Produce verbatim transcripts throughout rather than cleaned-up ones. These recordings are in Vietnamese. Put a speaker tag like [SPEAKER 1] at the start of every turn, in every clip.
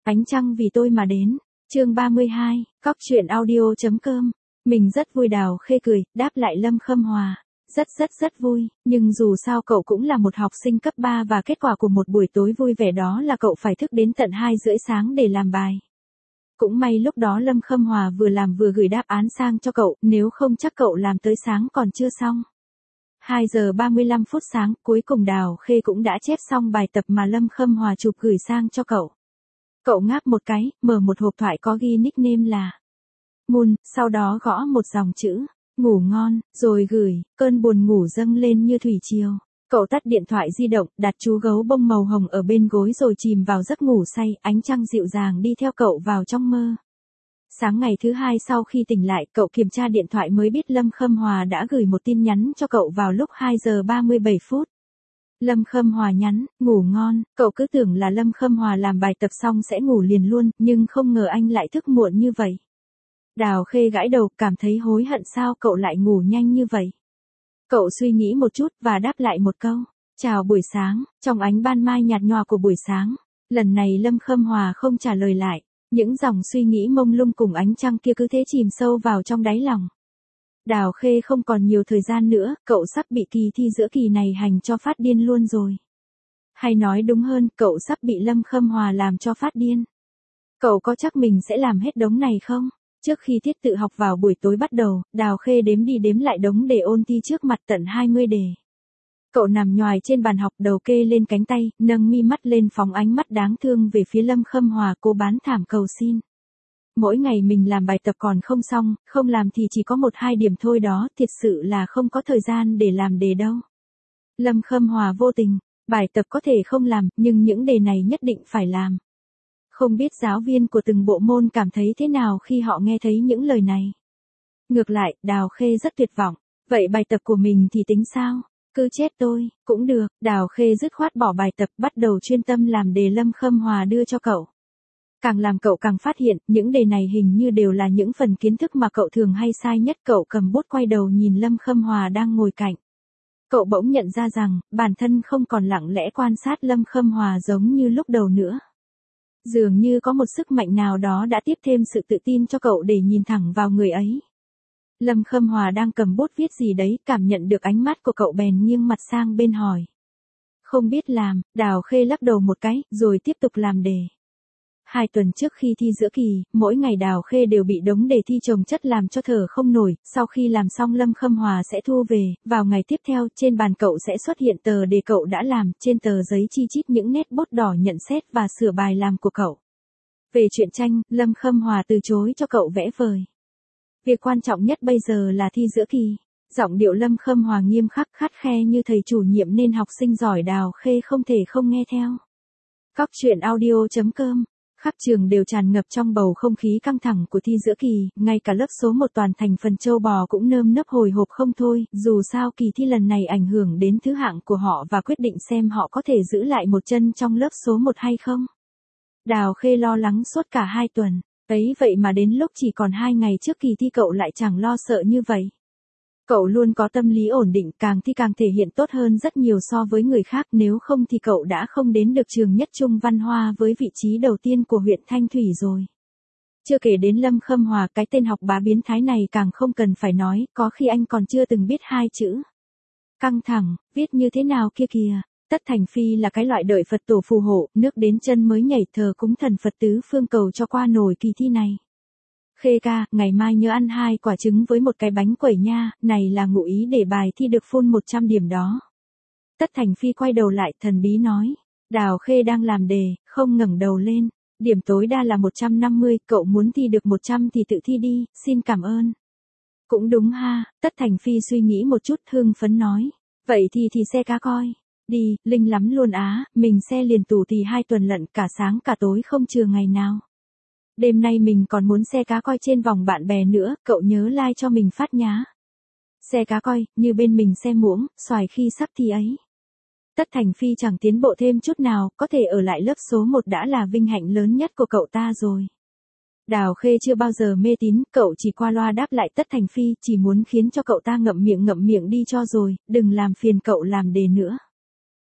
[SPEAKER 1] Ánh trăng vì tôi mà đến. Chương ba mươi hai, cóc truyện audio.com. Mình rất vui, Đào Khê cười, đáp lại Lâm Khâm Hòa. Rất rất rất vui, nhưng dù sao cậu cũng là một học sinh cấp ba và kết quả của một buổi tối vui vẻ đó là cậu phải thức đến tận hai rưỡi sáng để làm bài. Cũng may lúc đó Lâm Khâm Hòa vừa làm vừa gửi đáp án sang cho cậu, nếu không chắc cậu làm tới sáng còn chưa xong. hai giờ ba mươi lăm phút sáng, cuối cùng Đào Khê cũng đã chép xong bài tập mà Lâm Khâm Hòa chụp gửi sang cho cậu. Cậu ngáp một cái, mở một hộp thoại có ghi nickname là Moon, sau đó gõ một dòng chữ, ngủ ngon, rồi gửi, cơn buồn ngủ dâng lên như thủy triều. Cậu tắt điện thoại di động, đặt chú gấu bông màu hồng ở bên gối rồi chìm vào giấc ngủ say, ánh trăng dịu dàng đi theo cậu vào trong mơ. Sáng ngày thứ hai sau khi tỉnh lại, cậu kiểm tra điện thoại mới biết Lâm Khâm Hòa đã gửi một tin nhắn cho cậu vào lúc hai giờ ba mươi bảy phút. Lâm Khâm Hòa nhắn, ngủ ngon, cậu cứ tưởng là Lâm Khâm Hòa làm bài tập xong sẽ ngủ liền luôn, nhưng không ngờ anh lại thức muộn như vậy. Đào Khê gãi đầu, cảm thấy hối hận sao cậu lại ngủ nhanh như vậy. Cậu suy nghĩ một chút và đáp lại một câu, chào buổi sáng, trong ánh ban mai nhạt nhòa của buổi sáng. Lần này Lâm Khâm Hòa không trả lời lại, những dòng suy nghĩ mông lung cùng ánh trăng kia cứ thế chìm sâu vào trong đáy lòng. Đào Khê không còn nhiều thời gian nữa, cậu sắp bị kỳ thi giữa kỳ này hành cho phát điên luôn rồi. Hay nói đúng hơn, cậu sắp bị Lâm Khâm Hòa làm cho phát điên. Cậu có chắc mình sẽ làm hết đống này không? Trước khi tiết tự học vào buổi tối bắt đầu, Đào Khê đếm đi đếm lại đống đề ôn thi trước mặt tận hai mươi đề. Cậu nằm nhoài trên bàn học, đầu kê lên cánh tay, nâng mi mắt lên phóng ánh mắt đáng thương về phía Lâm Khâm Hòa, cô bán thảm cầu xin. Mỗi ngày mình làm bài tập còn không xong, không làm thì chỉ có một hai điểm thôi đó, thiệt sự là không có thời gian để làm đề đâu. Lâm Khâm Hòa vô tình, bài tập có thể không làm, nhưng những đề này nhất định phải làm. Không biết giáo viên của từng bộ môn cảm thấy thế nào khi họ nghe thấy những lời này. Ngược lại, Đào Khê rất tuyệt vọng. Vậy bài tập của mình thì tính sao? Cứ chết tôi, cũng được. Đào Khê dứt khoát bỏ bài tập, bắt đầu chuyên tâm làm đề Lâm Khâm Hòa đưa cho cậu. Càng làm cậu càng phát hiện, những đề này hình như đều là những phần kiến thức mà cậu thường hay sai nhất. Cậu cầm bút quay đầu nhìn Lâm Khâm Hòa đang ngồi cạnh. Cậu bỗng nhận ra rằng, bản thân không còn lặng lẽ quan sát Lâm Khâm Hòa giống như lúc đầu nữa. Dường như có một sức mạnh nào đó đã tiếp thêm sự tự tin cho cậu để nhìn thẳng vào người ấy. Lâm Khâm Hòa đang cầm bút viết gì đấy, cảm nhận được ánh mắt của cậu bèn nghiêng mặt sang bên hỏi. Không biết làm, Đào Khê lắc đầu một cái, rồi tiếp tục làm đề. Hai tuần trước khi thi giữa kỳ, mỗi ngày Đào Khê đều bị đống đề thi chồng chất làm cho thở không nổi. Sau khi làm xong Lâm Khâm Hòa sẽ thu về, vào ngày tiếp theo trên bàn cậu sẽ xuất hiện tờ đề cậu đã làm, trên tờ giấy chi chít những nét bút đỏ nhận xét và sửa bài làm của cậu. Về truyện tranh, Lâm Khâm Hòa từ chối cho cậu vẽ vời. Việc quan trọng nhất bây giờ là thi giữa kỳ. Giọng điệu Lâm Khâm Hòa nghiêm khắc khắt khe như thầy chủ nhiệm nên học sinh giỏi Đào Khê không thể không nghe theo. Cóc truyện audio.com. Khắp trường đều tràn ngập trong bầu không khí căng thẳng của thi giữa kỳ, ngay cả lớp số một toàn thành phần châu bò cũng nơm nớp hồi hộp không thôi, dù sao kỳ thi lần này ảnh hưởng đến thứ hạng của họ và quyết định xem họ có thể giữ lại một chân trong lớp số một hay không. Đào Khê lo lắng suốt cả hai tuần, ấy vậy mà đến lúc chỉ còn hai ngày trước kỳ thi cậu lại chẳng lo sợ như vậy. Cậu luôn có tâm lý ổn định, càng thi càng thể hiện tốt hơn rất nhiều so với người khác, nếu không thì cậu đã không đến được trường nhất trung văn hoa với vị trí đầu tiên của huyện Thanh Thủy rồi. Chưa kể đến Lâm Khâm Hòa, cái tên học bá biến thái này càng không cần phải nói, có khi anh còn chưa từng biết hai chữ. Căng thẳng, viết như thế nào kia kìa. Tất Thành Phi là cái loại đợi Phật tổ phù hộ, nước đến chân mới nhảy thờ cúng thần Phật tứ phương cầu cho qua nổi kỳ thi này. Khê ca, ngày mai nhớ ăn hai quả trứng với một cái bánh quẩy nha, này là ngụ ý để bài thi được full một trăm điểm đó. Tất Thành Phi quay đầu lại thần bí nói. Đào Khê đang làm đề, không ngẩng đầu lên. Điểm tối đa là một trăm năm mươi, cậu muốn thi được một trăm thì tự thi đi, xin cảm ơn. Cũng đúng ha, Tất Thành Phi suy nghĩ một chút hưng phấn nói. Vậy thì thì xe cá coi. Đi, linh lắm luôn á, mình xe liền tù thì hai tuần lận cả sáng cả tối không chừa ngày nào. Đêm nay mình còn muốn xe cá coi trên vòng bạn bè nữa, cậu nhớ like cho mình phát nhá. Xe cá coi, như bên mình xe muỗng, xoài khi sắp thi ấy. Tất Thành Phi chẳng tiến bộ thêm chút nào, có thể ở lại lớp số một đã là vinh hạnh lớn nhất của cậu ta rồi. Đào Khê chưa bao giờ mê tín, cậu chỉ qua loa đáp lại Tất Thành Phi, chỉ muốn khiến cho cậu ta ngậm miệng ngậm miệng đi cho rồi, đừng làm phiền cậu làm đề nữa.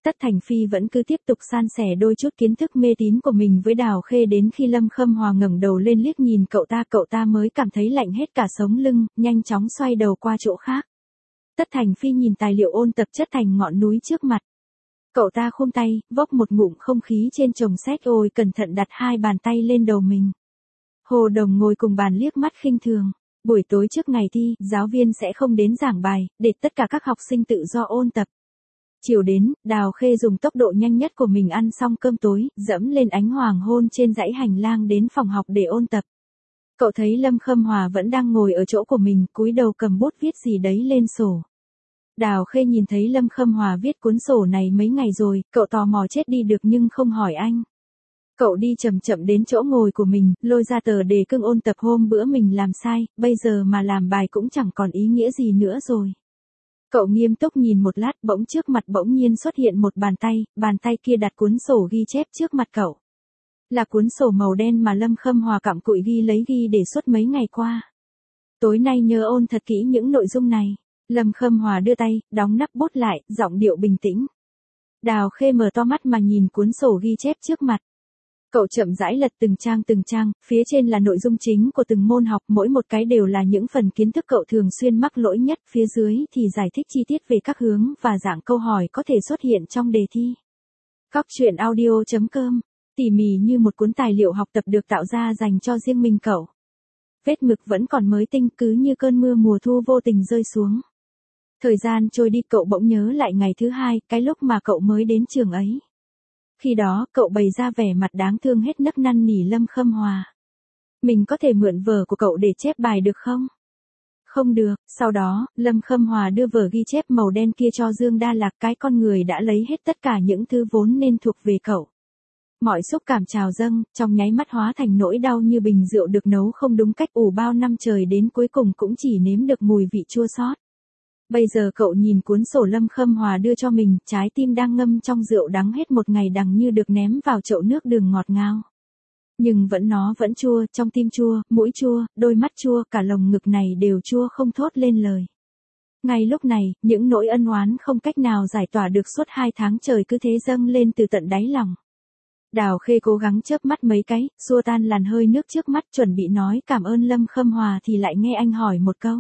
[SPEAKER 1] Tất Thành Phi vẫn cứ tiếp tục san sẻ đôi chút kiến thức mê tín của mình với Đào Khê đến khi Lâm Khâm Hòa ngẩng đầu lên liếc nhìn cậu ta, cậu ta mới cảm thấy lạnh hết cả sống lưng, nhanh chóng xoay đầu qua chỗ khác. Tất Thành Phi nhìn tài liệu ôn tập chất thành ngọn núi trước mặt. Cậu ta khum tay, vốc một ngụm không khí trên chồng sách ôi cẩn thận đặt hai bàn tay lên đầu mình. Hồ Đồng ngồi cùng bàn liếc mắt khinh thường. Buổi tối trước ngày thi, giáo viên sẽ không đến giảng bài, để tất cả các học sinh tự do ôn tập. Chiều đến, Đào Khê dùng tốc độ nhanh nhất của mình ăn xong cơm tối, dẫm lên ánh hoàng hôn trên dãy hành lang đến phòng học để ôn tập. Cậu thấy Lâm Khâm Hòa vẫn đang ngồi ở chỗ của mình, cúi đầu cầm bút viết gì đấy lên sổ. Đào Khê nhìn thấy Lâm Khâm Hòa viết cuốn sổ này mấy ngày rồi, cậu tò mò chết đi được nhưng không hỏi anh. Cậu đi chậm chậm đến chỗ ngồi của mình, lôi ra tờ đề cương ôn tập hôm bữa mình làm sai, bây giờ mà làm bài cũng chẳng còn ý nghĩa gì nữa rồi. Cậu nghiêm túc nhìn một lát, bỗng trước mặt bỗng nhiên xuất hiện một bàn tay, bàn tay kia đặt cuốn sổ ghi chép trước mặt cậu. Là cuốn sổ màu đen mà Lâm Khâm Hòa cặm cụi ghi lấy ghi để suốt mấy ngày qua. Tối nay nhớ ôn thật kỹ những nội dung này. Lâm Khâm Hòa đưa tay, đóng nắp bút lại, giọng điệu bình tĩnh. Đào Khê mở to mắt mà nhìn cuốn sổ ghi chép trước mặt. Cậu chậm rãi lật từng trang từng trang, phía trên là nội dung chính của từng môn học, mỗi một cái đều là những phần kiến thức cậu thường xuyên mắc lỗi nhất, phía dưới thì giải thích chi tiết về các hướng và dạng câu hỏi có thể xuất hiện trong đề thi. Cóc truyện audio chấm com, tỉ mỉ như một cuốn tài liệu học tập được tạo ra dành cho riêng mình cậu. Vết mực vẫn còn mới tinh, cứ như cơn mưa mùa thu vô tình rơi xuống. Thời gian trôi đi, cậu bỗng nhớ lại ngày thứ hai, cái lúc mà cậu mới đến trường ấy. Khi đó, cậu bày ra vẻ mặt đáng thương hết nấc năn nỉ Lâm Khâm Hòa. Mình có thể mượn vở của cậu để chép bài được không? Không được. Sau đó, Lâm Khâm Hòa đưa vở ghi chép màu đen kia cho Dương Đa Lạc, cái con người đã lấy hết tất cả những thứ vốn nên thuộc về cậu. Mọi xúc cảm trào dâng, trong nháy mắt hóa thành nỗi đau như bình rượu được nấu không đúng cách ủ bao năm trời đến cuối cùng cũng chỉ nếm được mùi vị chua xót. Bây giờ cậu nhìn cuốn sổ Lâm Khâm Hòa đưa cho mình, trái tim đang ngâm trong rượu đắng hết một ngày đằng như được ném vào chậu nước đường ngọt ngào. Nhưng vẫn nó vẫn chua, trong tim chua, mũi chua, đôi mắt chua, cả lồng ngực này đều chua không thốt lên lời. Ngay lúc này, những nỗi ân oán không cách nào giải tỏa được suốt hai tháng trời cứ thế dâng lên từ tận đáy lòng. Đào Khê cố gắng chớp mắt mấy cái, xua tan làn hơi nước trước mắt, chuẩn bị nói cảm ơn Lâm Khâm Hòa thì lại nghe anh hỏi một câu.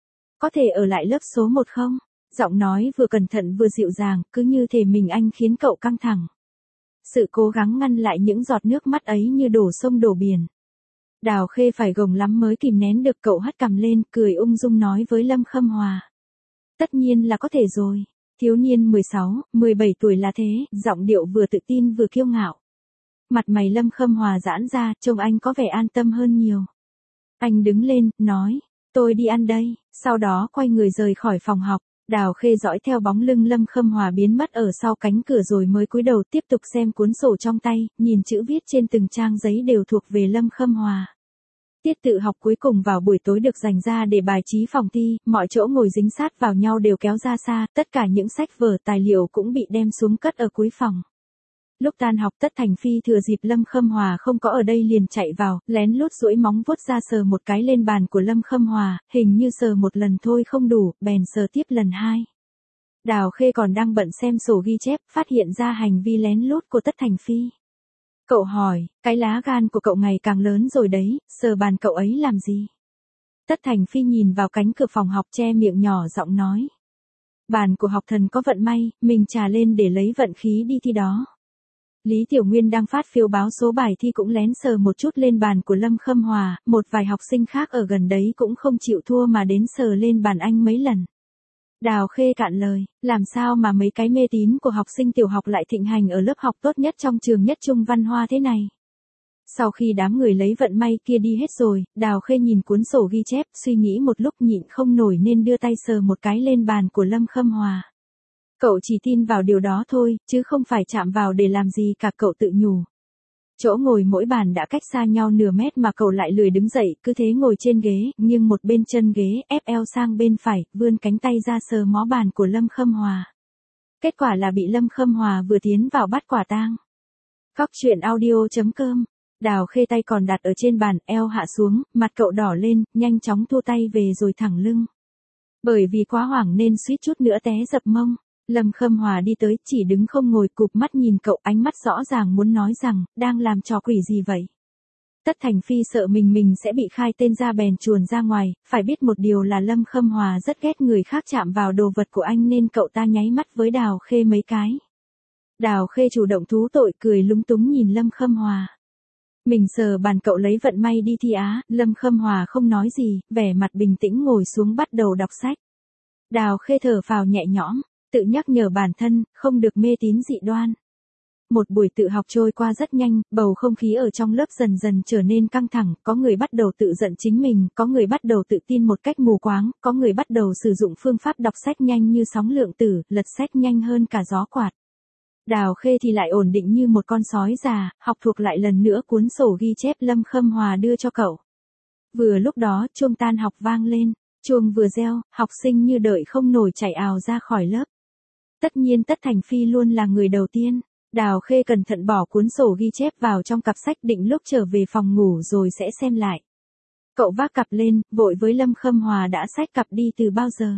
[SPEAKER 1] Có thể ở lại lớp số một không? Giọng nói vừa cẩn thận vừa dịu dàng, cứ như thể mình anh khiến cậu căng thẳng. Sự cố gắng ngăn lại những giọt nước mắt ấy như đổ sông đổ biển. Đào Khê phải gồng lắm mới kìm nén được, cậu hất cằm lên, cười ung dung nói với Lâm Khâm Hòa. Tất nhiên là có thể rồi. Thiếu niên mười sáu, mười bảy tuổi là thế, giọng điệu vừa tự tin vừa kiêu ngạo. Mặt mày Lâm Khâm Hòa giãn ra, trông anh có vẻ an tâm hơn nhiều. Anh đứng lên, nói. Tôi đi ăn đây, sau đó quay người rời khỏi phòng học. Đào Khê dõi theo bóng lưng Lâm Khâm Hòa biến mất ở sau cánh cửa rồi mới cúi đầu tiếp tục xem cuốn sổ trong tay, nhìn chữ viết trên từng trang giấy đều thuộc về Lâm Khâm Hòa. Tiết tự học cuối cùng vào buổi tối được dành ra để bài trí phòng thi, mọi chỗ ngồi dính sát vào nhau đều kéo ra xa, tất cả những sách vở tài liệu cũng bị đem xuống cất ở cuối phòng. Lúc tan học, Tất Thành Phi thừa dịp Lâm Khâm Hòa không có ở đây liền chạy vào, lén lút duỗi móng vuốt ra sờ một cái lên bàn của Lâm Khâm Hòa, hình như sờ một lần thôi không đủ, bèn sờ tiếp lần hai. Đào Khê còn đang bận xem sổ ghi chép, phát hiện ra hành vi lén lút của Tất Thành Phi. Cậu hỏi, cái lá gan của cậu ngày càng lớn rồi đấy, sờ bàn cậu ấy làm gì? Tất Thành Phi nhìn vào cánh cửa phòng học che miệng nhỏ giọng nói. Bàn của học thần có vận may, mình trà lên để lấy vận khí đi thi đó. Lý Tiểu Nguyên đang phát phiếu báo số bài thi cũng lén sờ một chút lên bàn của Lâm Khâm Hòa, một vài học sinh khác ở gần đấy cũng không chịu thua mà đến sờ lên bàn anh mấy lần. Đào Khê cạn lời, làm sao mà mấy cái mê tín của học sinh tiểu học lại thịnh hành ở lớp học tốt nhất trong trường Nhất Trung Văn Hoa thế này. Sau khi đám người lấy vận may kia đi hết rồi, Đào Khê nhìn cuốn sổ ghi chép, suy nghĩ một lúc nhịn không nổi nên đưa tay sờ một cái lên bàn của Lâm Khâm Hòa. Cậu chỉ tin vào điều đó thôi, chứ không phải chạm vào để làm gì cả, cậu tự nhủ. Chỗ ngồi mỗi bàn đã cách xa nhau nửa mét mà cậu lại lười đứng dậy, cứ thế ngồi trên ghế, nghiêng một bên chân ghế, ép eo sang bên phải, vươn cánh tay ra sờ mó bàn của Lâm Khâm Hòa. Kết quả là bị Lâm Khâm Hòa vừa tiến vào bắt quả tang. Cóc truyện audio chấm com. Đào Khê tay còn đặt ở trên bàn, eo hạ xuống, mặt cậu đỏ lên, nhanh chóng thua tay về rồi thẳng lưng. Bởi vì quá hoảng nên suýt chút nữa té dập mông. Lâm Khâm Hòa đi tới, chỉ đứng không ngồi, cụp mắt nhìn cậu, ánh mắt rõ ràng muốn nói rằng, đang làm trò quỷ gì vậy? Tất Thành Phi sợ mình mình sẽ bị khai tên ra bèn chuồn ra ngoài, phải biết một điều là Lâm Khâm Hòa rất ghét người khác chạm vào đồ vật của anh nên cậu ta nháy mắt với Đào Khê mấy cái. Đào Khê chủ động thú tội cười lúng túng nhìn Lâm Khâm Hòa. Mình sờ bàn cậu lấy vận may đi thi á, Lâm Khâm Hòa không nói gì, vẻ mặt bình tĩnh ngồi xuống bắt đầu đọc sách. Đào Khê thở phào nhẹ nhõm, tự nhắc nhở bản thân, không được mê tín dị đoan. Một buổi tự học trôi qua rất nhanh, bầu không khí ở trong lớp dần dần trở nên căng thẳng, có người bắt đầu tự giận chính mình, có người bắt đầu tự tin một cách mù quáng, có người bắt đầu sử dụng phương pháp đọc sách nhanh như sóng lượng tử, lật sách nhanh hơn cả gió quạt. Đào Khê thì lại ổn định như một con sói già, học thuộc lại lần nữa cuốn sổ ghi chép Lâm Khâm Hòa đưa cho cậu. Vừa lúc đó, chuông tan học vang lên, chuông vừa reo, học sinh như đợi không nổi chạy ào ra khỏi lớp. Tất nhiên Tất Thành Phi luôn là người đầu tiên. Đào Khê cẩn thận bỏ cuốn sổ ghi chép vào trong cặp sách định lúc trở về phòng ngủ rồi sẽ xem lại. Cậu vác cặp lên, vội với Lâm Khâm Hòa đã xách cặp đi từ bao giờ.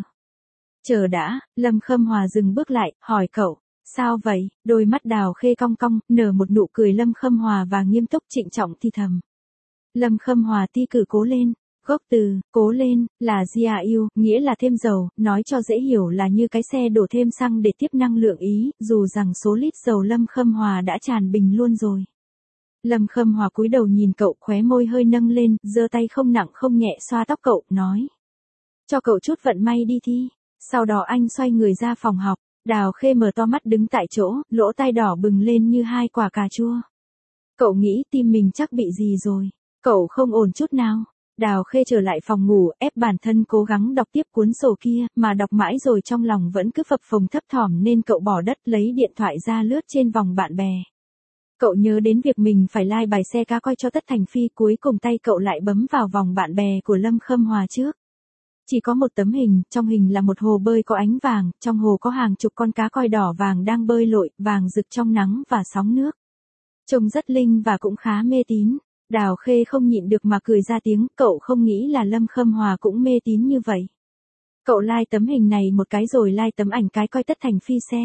[SPEAKER 1] Chờ đã, Lâm Khâm Hòa dừng bước lại, hỏi cậu, sao vậy? Đôi mắt Đào Khê cong cong, nở một nụ cười Lâm Khâm Hòa và nghiêm túc trịnh trọng thì thầm. Lâm Khâm Hòa ti cử cố lên. Gốc từ, cố lên, là gia yêu, nghĩa là thêm dầu, nói cho dễ hiểu là như cái xe đổ thêm xăng để tiếp năng lượng ý, dù rằng số lít dầu Lâm Khâm Hòa đã tràn bình luôn rồi. Lâm Khâm Hòa cúi đầu nhìn cậu, khóe môi hơi nâng lên, giơ tay không nặng không nhẹ xoa tóc cậu, nói. Cho cậu chút vận may đi thi. Sau đó anh xoay người ra phòng học, Đào Khê mở to mắt đứng tại chỗ, lỗ tai đỏ bừng lên như hai quả cà chua. Cậu nghĩ tim mình chắc bị gì rồi, cậu không ổn chút nào. Đào Khê trở lại phòng ngủ, ép bản thân cố gắng đọc tiếp cuốn sổ kia, mà đọc mãi rồi trong lòng vẫn cứ phập phồng thấp thỏm nên cậu bỏ đất lấy điện thoại ra lướt trên vòng bạn bè. Cậu nhớ đến việc mình phải like bài xe cá coi cho Tất Thành Phi, cuối cùng tay cậu lại bấm vào vòng bạn bè của Lâm Khâm Hòa trước. Chỉ có một tấm hình, trong hình là một hồ bơi có ánh vàng, trong hồ có hàng chục con cá coi đỏ vàng đang bơi lội, vàng rực trong nắng và sóng nước. Trông rất linh và cũng khá mê tín. Đào Khê không nhịn được mà cười ra tiếng, cậu không nghĩ là Lâm Khâm Hòa cũng mê tín như vậy. Cậu like tấm hình này một cái rồi like tấm ảnh cái coi Tất Thành Phi xe.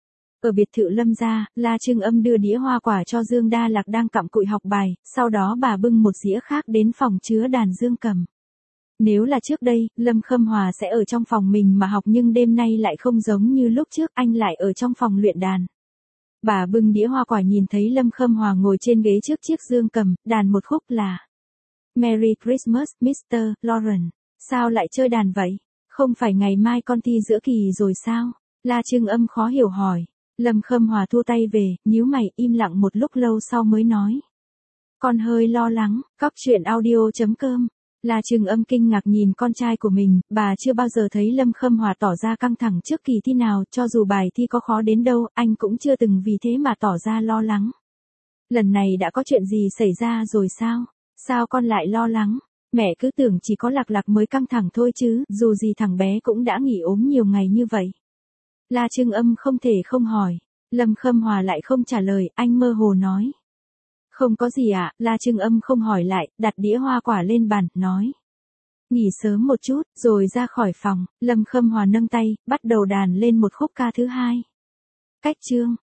[SPEAKER 1] Ở biệt thự Lâm gia, La Trưng Âm đưa đĩa hoa quả cho Dương Đa Lạc đang cặm cụi học bài, sau đó bà bưng một dĩa khác đến phòng chứa đàn dương cầm. Nếu là trước đây, Lâm Khâm Hòa sẽ ở trong phòng mình mà học nhưng đêm nay lại không giống như lúc trước, anh lại ở trong phòng luyện đàn. Bà bưng đĩa hoa quả nhìn thấy Lâm Khâm Hòa ngồi trên ghế trước chiếc dương cầm, đàn một khúc là Merry Christmas, mít tơ Lawrence. Sao lại chơi đàn vậy? Không phải ngày mai con thi giữa kỳ rồi sao? La Trưng Âm khó hiểu hỏi. Lâm Khâm Hòa thua tay về, nhíu mày, im lặng một lúc lâu sau mới nói. Con hơi lo lắng, cóc truyện audio chấm com. La Trưng Âm kinh ngạc nhìn con trai của mình, bà chưa bao giờ thấy Lâm Khâm Hòa tỏ ra căng thẳng trước kỳ thi nào, cho dù bài thi có khó đến đâu, anh cũng chưa từng vì thế mà tỏ ra lo lắng. Lần này đã có chuyện gì xảy ra rồi sao? Sao con lại lo lắng? Mẹ cứ tưởng chỉ có Lạc Lạc mới căng thẳng thôi chứ, dù gì thằng bé cũng đã nghỉ ốm nhiều ngày như vậy. La Trưng Âm không thể không hỏi. Lâm Khâm Hòa lại không trả lời, anh mơ hồ nói. Không có gì ạ, à? La Trưng Âm không hỏi lại, đặt đĩa hoa quả lên bàn, nói. Nghỉ sớm một chút, rồi ra khỏi phòng, Lâm Khâm Hòa nâng tay, bắt đầu đàn lên một khúc ca thứ hai. Cách chương.